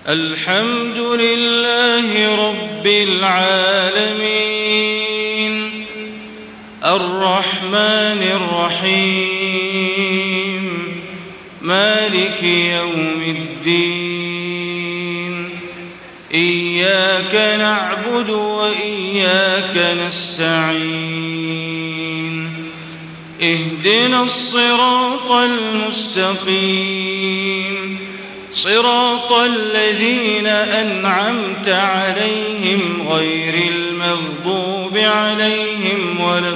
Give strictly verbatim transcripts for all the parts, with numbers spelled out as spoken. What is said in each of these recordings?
الحمد لله رب العالمين الرحمن الرحيم مالك يوم الدين إياك نعبد وإياك نستعين اهدنا الصراط المستقيم صراط الذين أنعمت عليهم غير المغضوب عليهم ولا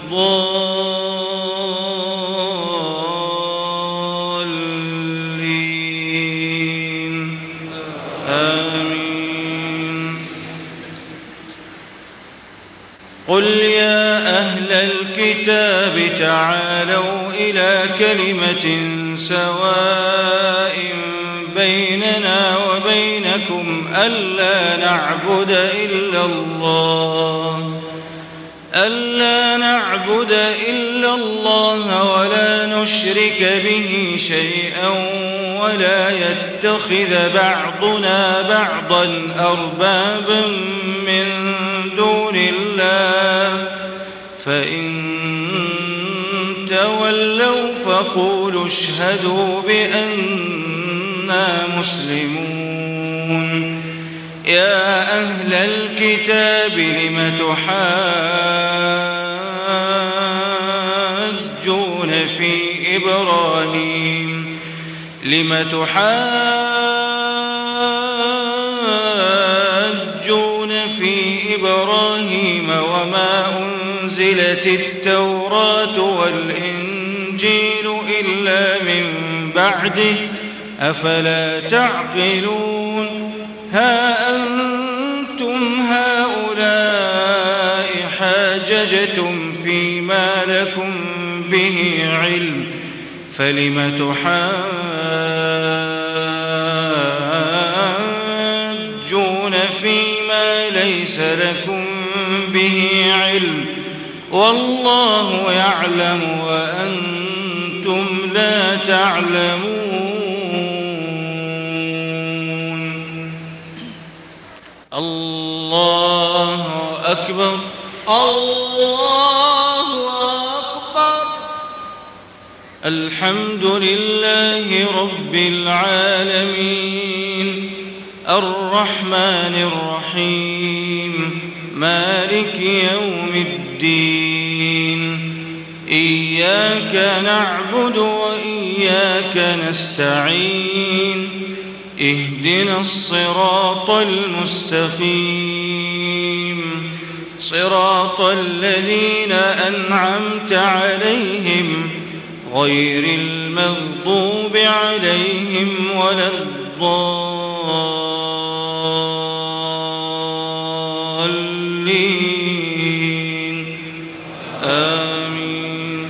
الضالين آمين. قل يا أهل الكتاب تعالوا إلى كلمة سواء بيننا وبينكم ألا نعبد إلا الله ألا نعبد إلا الله ولا نشرك به شيئا ولا يتخذ بعضنا بعضا أربابا من دون الله فإن تولوا فقولوا اشهدوا بأننا مسلمون. يا أهل الكتاب لم تحاجون في إبراهيم لم تحاجون في إبراهيم وما أنزلت التوراة والإنجيل إلا من بعده أفلا تعقلون. ها أنتم هؤلاء حاججتم فيما لكم به علم فلم تحاجون فيما ليس لكم به علم والله يعلم وأنتم لا تعلمون. الله أكبر الله أكبر. الحمد لله رب العالمين الرحمن الرحيم مالك يوم الدين إياك نعبد وإياك نستعين اهدنا الصراط المستقيم صراط الذين أنعمت عليهم غير المغضوب عليهم ولا الضالين آمين.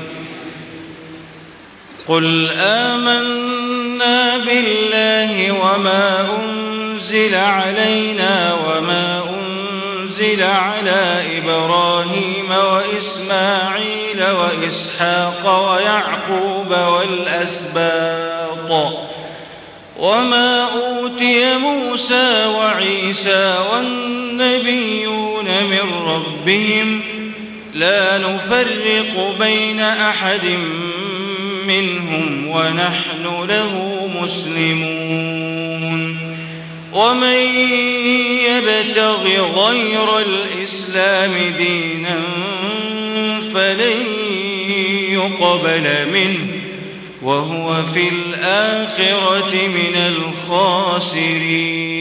قل آمنا بالله وما أنزل علينا وما أنزل على إبراهيم وإسماعيل وإسحاق ويعقوب والأسباط وما أوتي موسى وعيسى والنبيون من ربهم لا نفرق بين أحد منهم ونحن له مسلمون. ومن يبتغ غير الإسلام دينا فلن يقبل منه وهو في الآخرة من الخاسرين.